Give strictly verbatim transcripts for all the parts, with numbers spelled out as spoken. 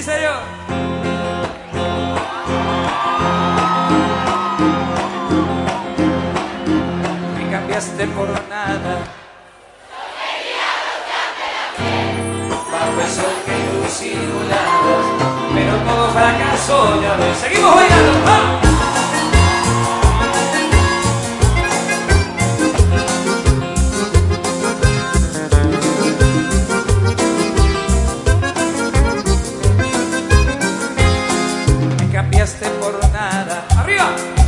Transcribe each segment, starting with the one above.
Sí, señor. Me cambiaste por nada. Bajo el sol que ilusionabas, pero todo fracasó, ya ves. Seguimos bailando, ¡vamos! Cambiaste por nada. ¡Arriba!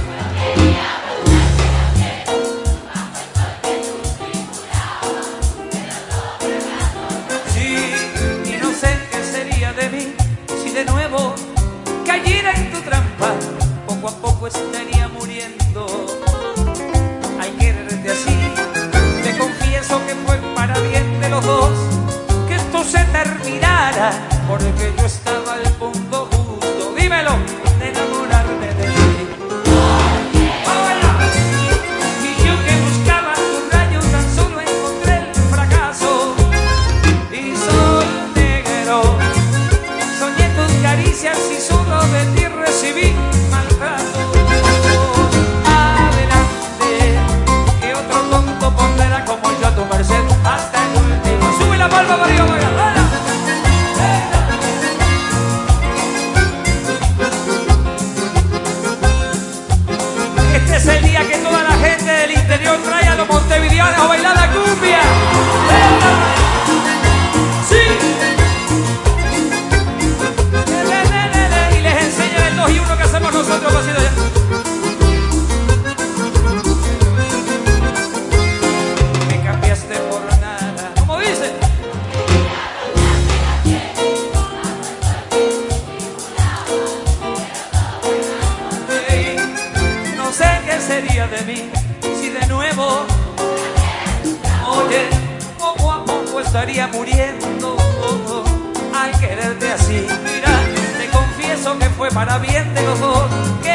Sí, y no sé qué sería de mí si de nuevo cayera en tu trampa. Poco a poco estaría muriendo. Hay que quererte así. Te confieso que fue para bien de los dos que esto se terminara, porque yo estaba al punto justo. Dímelo. De enamorarme de ti. Y yo que buscaba tu rayo tan solo encontré el fracaso. Y sol negro, soñé tus caricias y solo de ti recibí maltrato. Adelante, que otro tonto pondrá como yo a tu merced hasta el último. Sube la palma para arriba, para arriba. Este es el día que toda la gente del interior trae a los montevideanos a bailar la cumbia. ¡Sí! Y les enseñan el dos y uno que hacemos nosotros, pasito allá. Me cambiaste por nada. ¿Cómo dice? No sé qué sería de mí si de nuevo, oye, poco a poco estaría muriendo. Oh, oh, al quererte así, mira, te confieso que fue para bien de los dos que